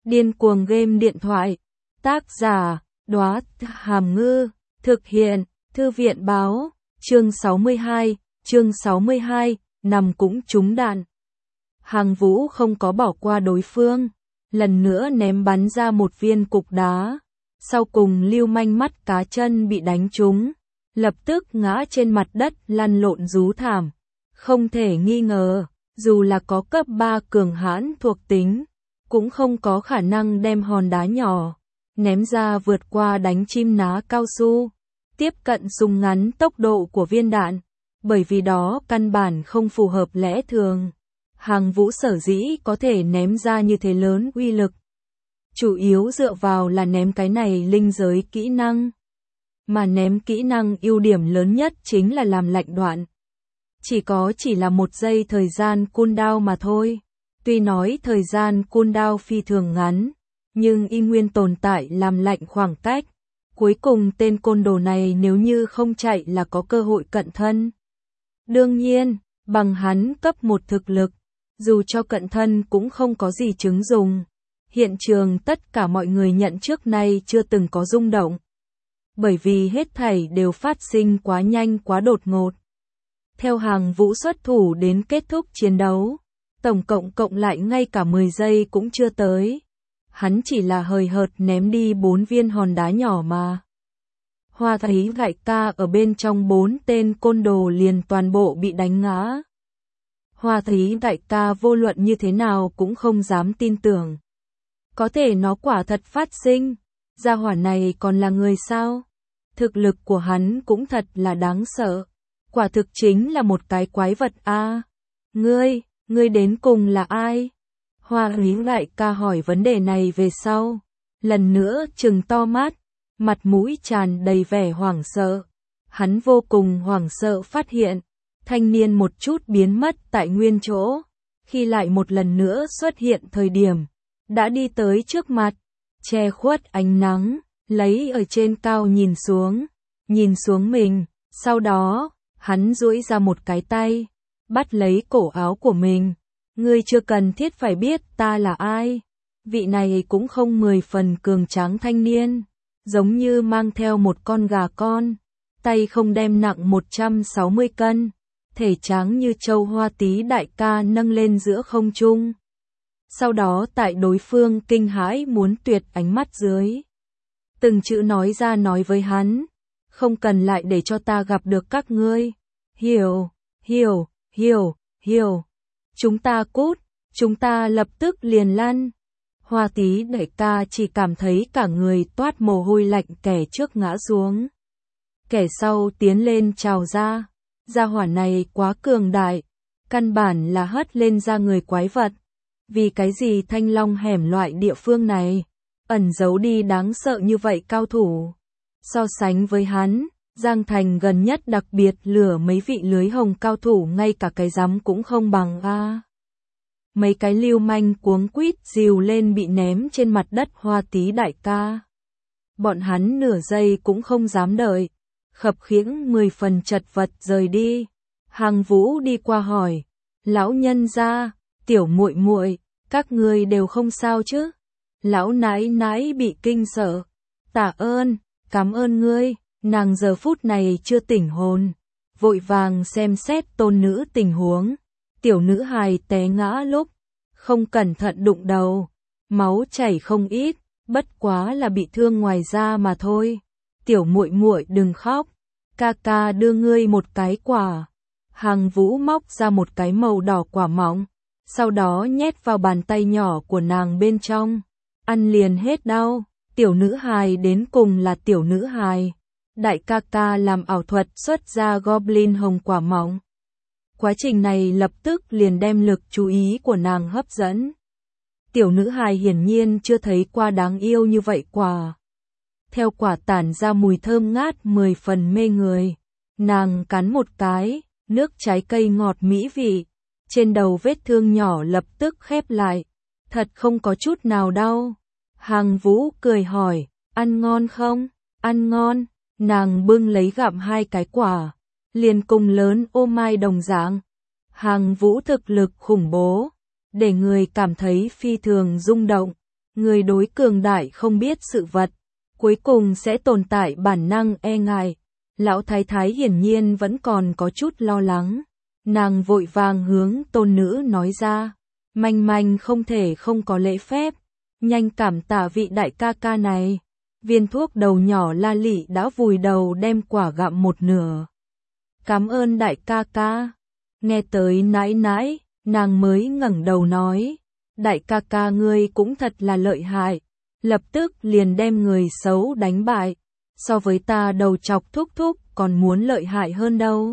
Điên cuồng game điện thoại. Tác giả, Đóa Hàm Ngư. Thực hiện, Thư viện Báo. Chương 62, nằm cũng trúng đạn. Hàng Vũ không có bỏ qua đối phương, lần nữa ném bắn ra một viên cục đá. Sau cùng lưu manh mắt cá chân bị đánh trúng, lập tức ngã trên mặt đất lăn lộn rú thảm. Không thể nghi ngờ, dù là có cấp 3 cường hãn thuộc tính, cũng không có khả năng đem hòn đá nhỏ ném ra vượt qua đánh chim ná cao su, tiếp cận súng ngắn tốc độ của viên đạn, bởi vì đó căn bản không phù hợp lẽ thường. Hàng Vũ sở dĩ có thể ném ra như thế lớn uy lực, chủ yếu dựa vào là ném cái này linh giới kỹ năng. Mà ném kỹ năng ưu điểm lớn nhất chính là làm lạnh đoạn. Chỉ là 1 giây thời gian cooldown mà thôi. Tuy nói thời gian cooldown phi thường ngắn, nhưng y nguyên tồn tại làm lạnh khoảng cách. Cuối cùng tên côn đồ này nếu như không chạy là có cơ hội cận thân. Đương nhiên, bằng hắn cấp 1 thực lực, dù cho cận thân cũng không có gì chứng dùng. Hiện trường tất cả mọi người nhận trước nay chưa từng có rung động. Bởi vì hết thảy đều phát sinh quá nhanh quá đột ngột. Theo Hàng Vũ xuất thủ đến kết thúc chiến đấu, tổng cộng lại ngay cả 10 giây cũng chưa tới. Hắn chỉ là hời hợt ném đi 4 viên hòn đá nhỏ mà. Hoa thấy đại ca ở bên trong 4 tên côn đồ liền toàn bộ bị đánh ngã. Hoa thấy đại ca vô luận như thế nào cũng không dám tin tưởng. Có thể nó quả thật phát sinh, gia hỏa này còn là người sao? Thực lực của hắn cũng thật là đáng sợ. Quả thực chính là một cái quái vật a. Ngươi đến cùng là ai? Hoa Hí đại ca hỏi vấn đề này về sau, lần nữa trừng to mắt, mặt mũi tràn đầy vẻ hoảng sợ. Hắn vô cùng hoảng sợ phát hiện, thanh niên một chút biến mất tại nguyên chỗ, khi lại một lần nữa xuất hiện thời điểm, đã đi tới trước mặt, che khuất ánh nắng, lấy ở trên cao nhìn xuống mình, sau đó, hắn duỗi ra một cái tay, bắt lấy cổ áo của mình. Ngươi chưa cần thiết phải biết ta là ai. Vị này cũng không 10 phần cường tráng thanh niên, giống như mang theo một con gà con, tay không đem nặng 160 cân, thể tráng như châu Hoa tí đại ca nâng lên giữa không trung. Sau đó tại đối phương kinh hãi muốn tuyệt ánh mắt dưới, từng chữ nói ra nói với hắn, không cần lại để cho ta gặp được các ngươi. Hiểu. Chúng ta cút, chúng ta lập tức liền lăn. Hoa tí đại ca chỉ cảm thấy cả người toát mồ hôi lạnh, kẻ trước ngã xuống, kẻ sau tiến lên trào ra. Gia hỏa này quá cường đại, căn bản là hất lên ra người quái vật. Vì cái gì Thanh Long hẻm loại địa phương này ẩn giấu đi đáng sợ như vậy cao thủ? So sánh với hắn, Giang Thành gần nhất đặc biệt lửa mấy vị lưới hồng cao thủ ngay cả cái rắm cũng không bằng a. Mấy cái lưu manh cuống quýt dìu lên bị ném trên mặt đất Hoa tí đại ca. Bọn hắn nửa giây cũng không dám đợi, khập khiễng 10 phần chật vật rời đi. Hàng Vũ đi qua hỏi, lão nhân gia, tiểu muội muội, các ngươi đều không sao chứ? Lão nãi nãi bị kinh sợ. Tạ ơn, cảm ơn ngươi. Nàng giờ phút này chưa tỉnh hồn, vội vàng xem xét tôn nữ tình huống. Tiểu nữ hài té ngã lúc không cẩn thận đụng đầu, máu chảy không ít, bất quá là bị thương ngoài da mà thôi. Tiểu muội muội đừng khóc, ca ca đưa ngươi một cái quả. Hàng Vũ móc ra một cái màu đỏ quả mọng, sau đó nhét vào bàn tay nhỏ của nàng bên trong. Ăn liền hết đau. Tiểu nữ hài đến cùng là tiểu nữ hài. Đại ca ca làm ảo thuật xuất ra Goblin hồng quả mọng. Quá trình này lập tức liền đem lực chú ý của nàng hấp dẫn. Tiểu nữ hài hiển nhiên chưa thấy qua đáng yêu như vậy quả. Theo quả tản ra mùi thơm ngát 10 phần mê người. Nàng cắn một cái, nước trái cây ngọt mỹ vị. Trên đầu vết thương nhỏ lập tức khép lại. Thật không có chút nào đau. Hàng Vũ cười hỏi, ăn ngon không? Ăn ngon. Nàng bưng lấy gặm 2 cái quả, liền cùng lớn ô mai đồng dạng. Hàng Vũ thực lực khủng bố, để người cảm thấy phi thường rung động. Người đối cường đại không biết sự vật, cuối cùng sẽ tồn tại bản năng e ngại. Lão thái thái hiển nhiên vẫn còn có chút lo lắng. Nàng vội vàng hướng tôn nữ nói ra. Manh manh không thể không có lễ phép. Nhanh cảm tạ vị đại ca ca này. Viên thuốc đầu nhỏ La Lị đã vùi đầu đem quả gặm một nửa. Cảm ơn đại ca ca. Nghe tới nãi nãi, nàng mới ngẩng đầu nói. Đại ca ca ngươi cũng thật là lợi hại. Lập tức liền đem người xấu đánh bại. So với ta đầu chọc thúc thúc còn muốn lợi hại hơn đâu.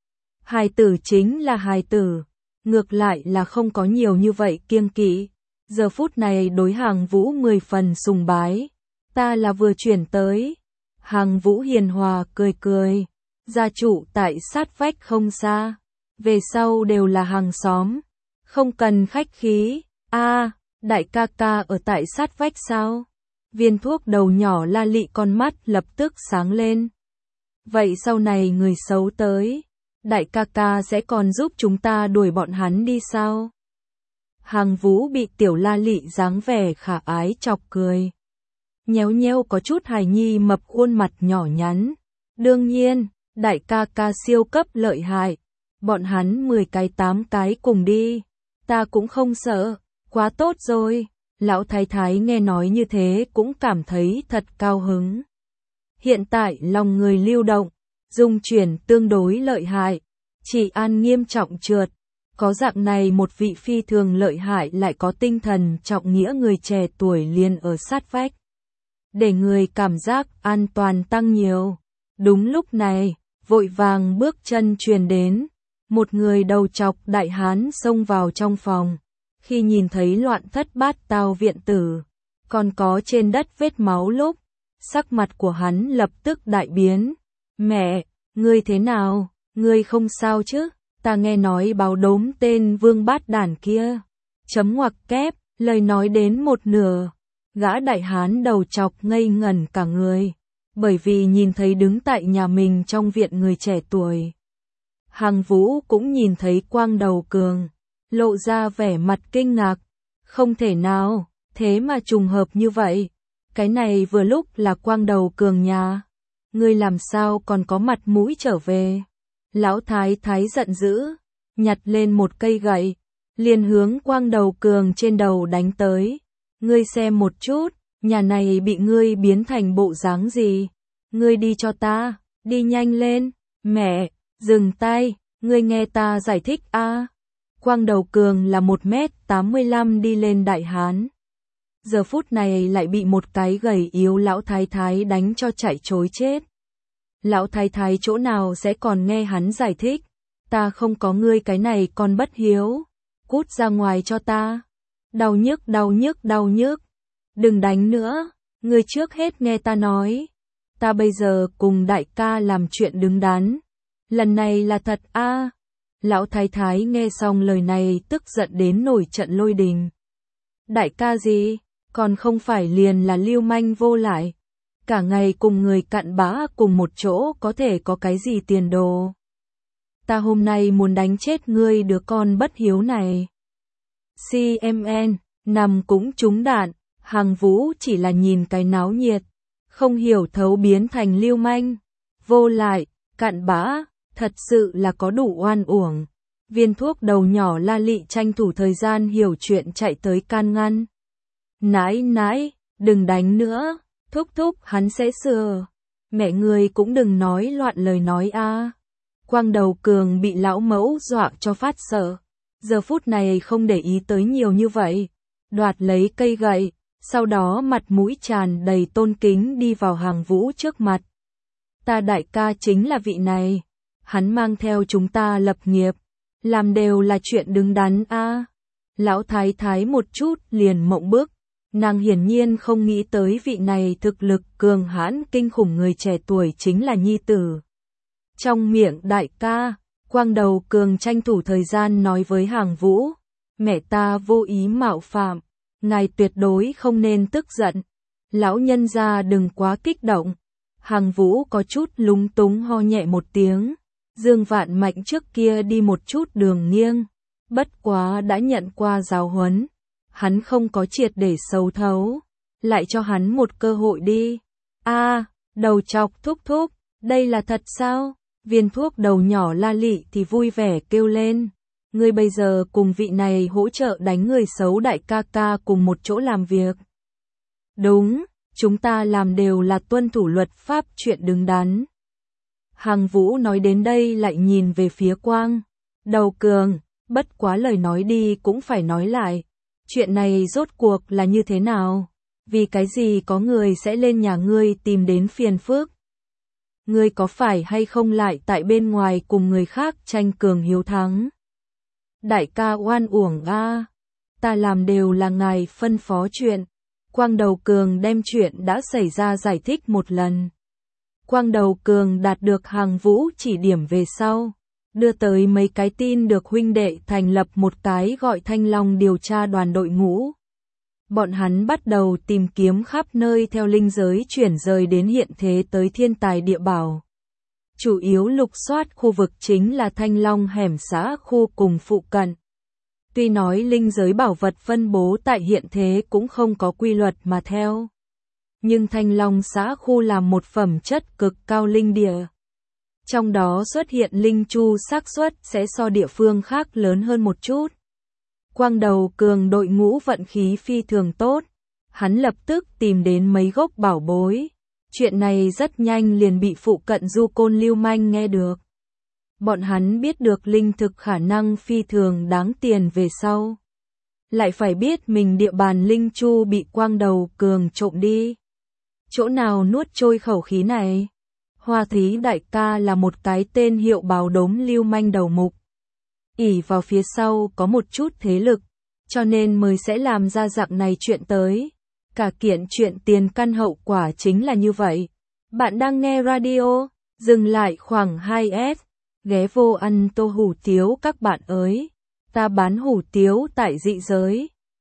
Hài tử chính là hài tử. Ngược lại là không có nhiều như vậy kiêng kỵ. Giờ phút này đối Hàng Vũ 10 phần sùng bái. Ta là vừa chuyển tới. Hàng Vũ hiền hòa cười cười. Gia chủ tại sát vách không xa. Về sau đều là hàng xóm. Không cần khách khí. Đại ca ca ở tại sát vách sao? Viên thuốc đầu nhỏ La Lị con mắt lập tức sáng lên. Vậy sau này người xấu tới, đại ca ca sẽ còn giúp chúng ta đuổi bọn hắn đi sao? Hàng Vũ bị tiểu La Lị dáng vẻ khả ái chọc cười. Nhéo nhéo có chút hài nhi mập khuôn mặt nhỏ nhắn. Đương nhiên, đại ca ca siêu cấp lợi hại. Bọn hắn 10 cái 8 cái cùng đi. Ta cũng không sợ, quá tốt rồi. Lão thái thái nghe nói như thế cũng cảm thấy thật cao hứng. Hiện tại lòng người lưu động, dung chuyển tương đối lợi hại, trị an nghiêm trọng trượt. Có dạng này một vị phi thường lợi hại lại có tinh thần trọng nghĩa người trẻ tuổi liền ở sát vách. Để người cảm giác an toàn tăng nhiều. Đúng lúc này, vội vàng bước chân truyền đến. Một người đầu chọc đại hán xông vào trong phòng. Khi nhìn thấy loạn thất bát tao viện tử, còn có trên đất vết máu lúc, sắc mặt của hắn lập tức đại biến. Mẹ, ngươi thế nào? Ngươi không sao chứ? Ta nghe nói báo đốm tên Vương Bát Đản kia. Chấm ngoặc kép, lời nói đến một nửa. Gã đại hán đầu chọc ngây ngẩn cả người. Bởi vì nhìn thấy đứng tại nhà mình trong viện người trẻ tuổi. Hàng Vũ cũng nhìn thấy Quang Đầu Cường. Lộ ra vẻ mặt kinh ngạc. Không thể nào, thế mà trùng hợp như vậy. Cái này vừa lúc là Quang Đầu Cường nhà. Ngươi làm sao còn có mặt mũi trở về? Lão thái thái giận dữ, nhặt lên một cây gậy, liền hướng Quang Đầu Cường trên đầu đánh tới. Ngươi xem một chút, nhà này bị ngươi biến thành bộ dáng gì? Ngươi đi cho ta, đi nhanh lên. Mẹ, dừng tay, ngươi nghe ta giải thích a. Quang Đầu Cường là 1m85 đi lên đại hán. Giờ phút này lại bị một cái gầy yếu lão thái thái đánh cho chạy trối chết. Lão thái thái chỗ nào sẽ còn nghe hắn giải thích. Ta không có ngươi cái này còn bất hiếu. Cút ra ngoài cho ta. Đau nhức đau nhức đau nhức. Đừng đánh nữa. Ngươi trước hết nghe ta nói. Ta bây giờ cùng đại ca làm chuyện đứng đắn. Lần này là thật a. Lão thái thái nghe xong lời này tức giận đến nổi trận lôi đình. Đại ca gì? Còn không phải liền là lưu manh vô lại. Cả ngày cùng người cặn bã cùng một chỗ có thể có cái gì tiền đồ. Ta hôm nay muốn đánh chết ngươi đứa con bất hiếu này. CMN, nằm cũng trúng đạn, Hàng Vũ chỉ là nhìn cái náo nhiệt. Không hiểu thấu biến thành lưu manh. Vô lại, cặn bã, thật sự là có đủ oan uổng. Viên thuốc đầu nhỏ La Lị tranh thủ thời gian hiểu chuyện chạy tới can ngăn. Nãi nãi, đừng đánh nữa, thúc thúc hắn sẽ sửa. Mẹ người cũng đừng nói loạn lời nói a. Quang Đầu Cường bị lão mẫu dọa cho phát sợ. Giờ phút này không để ý tới nhiều như vậy. Đoạt lấy cây gậy, sau đó mặt mũi tràn đầy tôn kính đi vào Hàng Vũ trước mặt. Ta đại ca chính là vị này. Hắn mang theo chúng ta lập nghiệp. Làm đều là chuyện đứng đắn a. Lão thái thái một chút liền mộng bức. Nàng hiển nhiên không nghĩ tới vị này thực lực cường hãn kinh khủng người trẻ tuổi chính là nhi tử. Trong miệng đại ca, Quang Đầu Cường tranh thủ thời gian nói với Hàng Vũ. Mẹ ta vô ý mạo phạm. Ngài tuyệt đối không nên tức giận. Lão nhân gia đừng quá kích động. Hàng Vũ có chút lúng túng ho nhẹ một tiếng. Dương Vạn Mạnh trước kia đi một chút đường nghiêng. Bất quá đã nhận qua giáo huấn. hắn không có triệt để xấu thấu, lại cho hắn một cơ hội đi. Đầu chọc thúc thúc, đây là thật sao? Viên thuốc đầu nhỏ La Lị thì vui vẻ kêu lên. Ngươi bây giờ cùng vị này hỗ trợ đánh người xấu đại ca ca cùng một chỗ làm việc. Đúng, chúng ta làm đều là tuân thủ luật pháp chuyện đứng đắn. Hằng Vũ nói đến đây lại nhìn về phía Quang Đầu Cường, bất quá lời nói đi cũng phải nói lại. Chuyện này rốt cuộc là như thế nào? Vì cái gì có người sẽ lên nhà ngươi tìm đến phiền phức? Ngươi có phải hay không lại tại bên ngoài cùng người khác tranh cường hiếu thắng? Đại ca oan uổng a, ta làm đều là ngài phân phó chuyện. Quang Đầu Cường đem chuyện đã xảy ra giải thích một lần. Quang Đầu Cường đạt được Hằng Vũ chỉ điểm về sau, đưa tới mấy cái tin được huynh đệ thành lập một cái gọi Thanh Long điều tra đoàn đội ngũ. Bọn hắn bắt đầu tìm kiếm khắp nơi theo linh giới chuyển rời đến hiện thế tới thiên tài địa bảo. Chủ yếu lục soát khu vực chính là Thanh Long hẻm xã khu cùng phụ cận. Tuy nói linh giới bảo vật phân bố tại hiện thế cũng không có quy luật mà theo. Nhưng Thanh Long xã khu là một phẩm chất cực cao linh địa. Trong đó xuất hiện linh chu xác suất sẽ so địa phương khác lớn hơn một chút. Quang Đầu Cường đội ngũ vận khí phi thường tốt. Hắn lập tức tìm đến mấy gốc bảo bối. Chuyện này rất nhanh liền bị phụ cận du côn lưu manh nghe được. Bọn hắn biết được linh thực khả năng phi thường đáng tiền về sau. Lại phải biết mình địa bàn linh chu bị Quang Đầu Cường trộm đi. Chỗ nào nuốt trôi khẩu khí này? Hoa Thí đại ca là một cái tên hiệu báo đốm lưu manh đầu mục. ỷ vào phía sau có một chút thế lực, cho nên mới sẽ làm ra dạng này chuyện tới. Cả kiện chuyện tiền căn hậu quả chính là như vậy. Bạn đang nghe radio, dừng lại khoảng 2S, ghé vô ăn tô hủ tiếu các bạn ơi. Ta bán hủ tiếu tại dị giới.